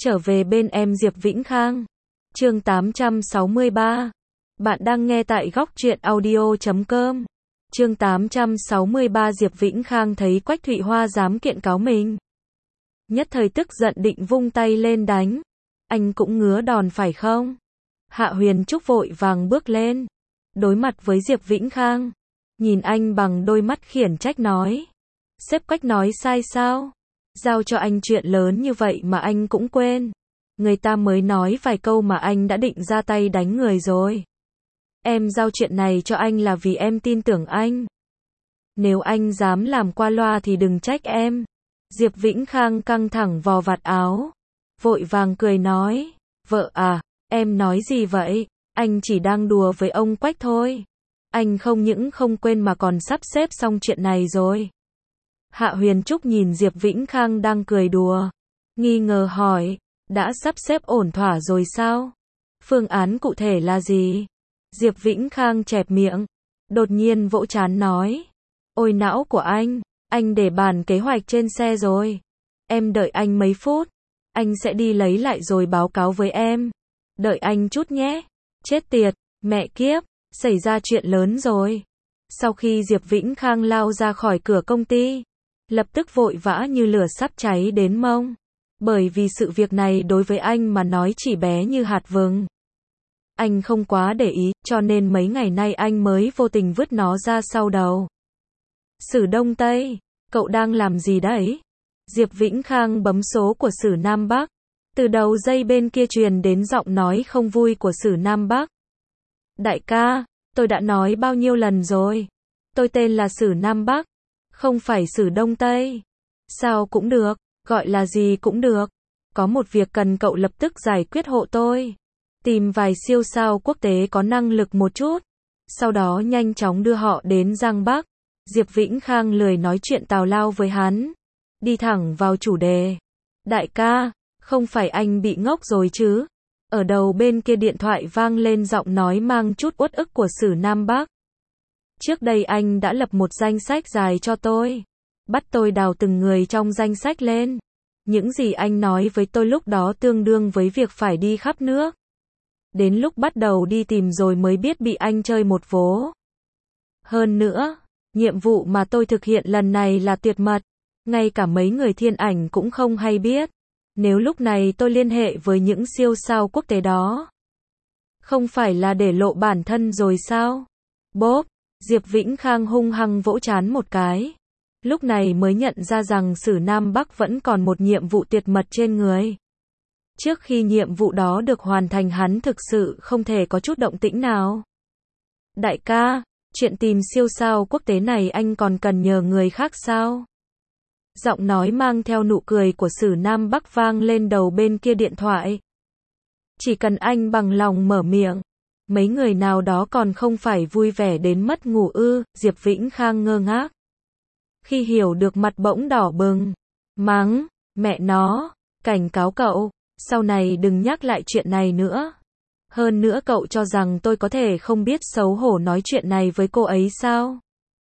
Trở về bên em Diệp Vĩnh Khang. Chương 863. Bạn đang nghe tại góc truyện audio.com. Chương 863. Diệp Vĩnh Khang thấy Quách Thụy Hoa dám kiện cáo mình, nhất thời tức giận định vung tay lên đánh. Anh cũng ngứa đòn phải không? Hạ Huyền Trúc vội vàng bước lên, đối mặt với Diệp Vĩnh Khang, nhìn anh bằng đôi mắt khiển trách nói: sếp Quách nói sai sao? Giao cho anh chuyện lớn như vậy mà anh cũng quên. Người ta mới nói vài câu mà anh đã định ra tay đánh người rồi. Em giao chuyện này cho anh là vì em tin tưởng anh. Nếu anh dám làm qua loa thì đừng trách em. Diệp Vĩnh Khang căng thẳng vò vạt áo, vội vàng cười nói: vợ à, em nói gì vậy? Anh chỉ đang đùa với ông Quách thôi. Anh không những không quên mà còn sắp xếp xong chuyện này rồi. Hạ Huyền Trúc nhìn Diệp Vĩnh Khang đang cười đùa, nghi ngờ hỏi: đã sắp xếp ổn thỏa rồi sao? Phương án cụ thể là gì? Diệp Vĩnh Khang chẹp miệng, đột nhiên vỗ trán nói: ôi não của anh để bản kế hoạch trên xe rồi. Em đợi anh mấy phút, anh sẽ đi lấy lại rồi báo cáo với em. Đợi anh chút nhé. Chết tiệt, mẹ kiếp, xảy ra chuyện lớn rồi. Sau khi Diệp Vĩnh Khang lao ra khỏi cửa công ty, lập tức vội vã như lửa sắp cháy đến mông. Bởi vì sự việc này đối với anh mà nói chỉ bé như hạt vừng. Anh không quá để ý, cho nên mấy ngày nay anh mới vô tình vứt nó ra sau đầu. Sử Đông Tây, cậu đang làm gì đấy? Diệp Vĩnh Khang bấm số của Sử Nam Bắc. Từ đầu dây bên kia truyền đến giọng nói không vui của Sử Nam Bắc. Đại ca, tôi đã nói bao nhiêu lần rồi. Tôi tên là Sử Nam Bắc, không phải Sử Đông Tây. Sao cũng được, gọi là gì cũng được. Có một việc cần cậu lập tức giải quyết hộ tôi. Tìm vài siêu sao quốc tế có năng lực một chút, sau đó nhanh chóng đưa họ đến Giang Bắc. Diệp Vĩnh Khang lười nói chuyện tào lao với hắn, đi thẳng vào chủ đề. Đại ca, không phải anh bị ngốc rồi chứ? Ở đầu bên kia điện thoại vang lên giọng nói mang chút uất ức của Sử Nam Bắc. Trước đây anh đã lập một danh sách dài cho tôi, bắt tôi đào từng người trong danh sách lên. Những gì anh nói với tôi lúc đó tương đương với việc phải đi khắp nước. Đến lúc bắt đầu đi tìm rồi mới biết bị anh chơi một vố. Hơn nữa, nhiệm vụ mà tôi thực hiện lần này là tuyệt mật, ngay cả mấy người thiên ảnh cũng không hay biết. Nếu lúc này tôi liên hệ với những siêu sao quốc tế đó, không phải là để lộ bản thân rồi sao? Bốp, Diệp Vĩnh Khang hung hăng vỗ trán một cái. Lúc này mới nhận ra rằng Sử Nam Bắc vẫn còn một nhiệm vụ tuyệt mật trên người. Trước khi nhiệm vụ đó được hoàn thành hắn thực sự không thể có chút động tĩnh nào. Đại ca, chuyện tìm siêu sao quốc tế này anh còn cần nhờ người khác sao? Giọng nói mang theo nụ cười của Sử Nam Bắc vang lên đầu bên kia điện thoại. Chỉ cần anh bằng lòng mở miệng, mấy người nào đó còn không phải vui vẻ đến mất ngủ ư? Diệp Vĩnh Khang ngơ ngác. Khi hiểu được mặt bỗng đỏ bừng, mắng, mẹ nó, cảnh cáo cậu, sau này đừng nhắc lại chuyện này nữa. Hơn nữa cậu cho rằng tôi có thể không biết xấu hổ nói chuyện này với cô ấy sao?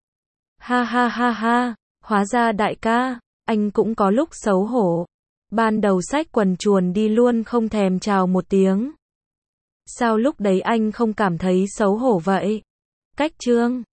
Ha ha ha ha, hóa ra đại ca, anh cũng có lúc xấu hổ. Ban đầu xách quần chuồn đi luôn không thèm chào một tiếng. Sao lúc đấy anh không cảm thấy xấu hổ vậy? Cách chương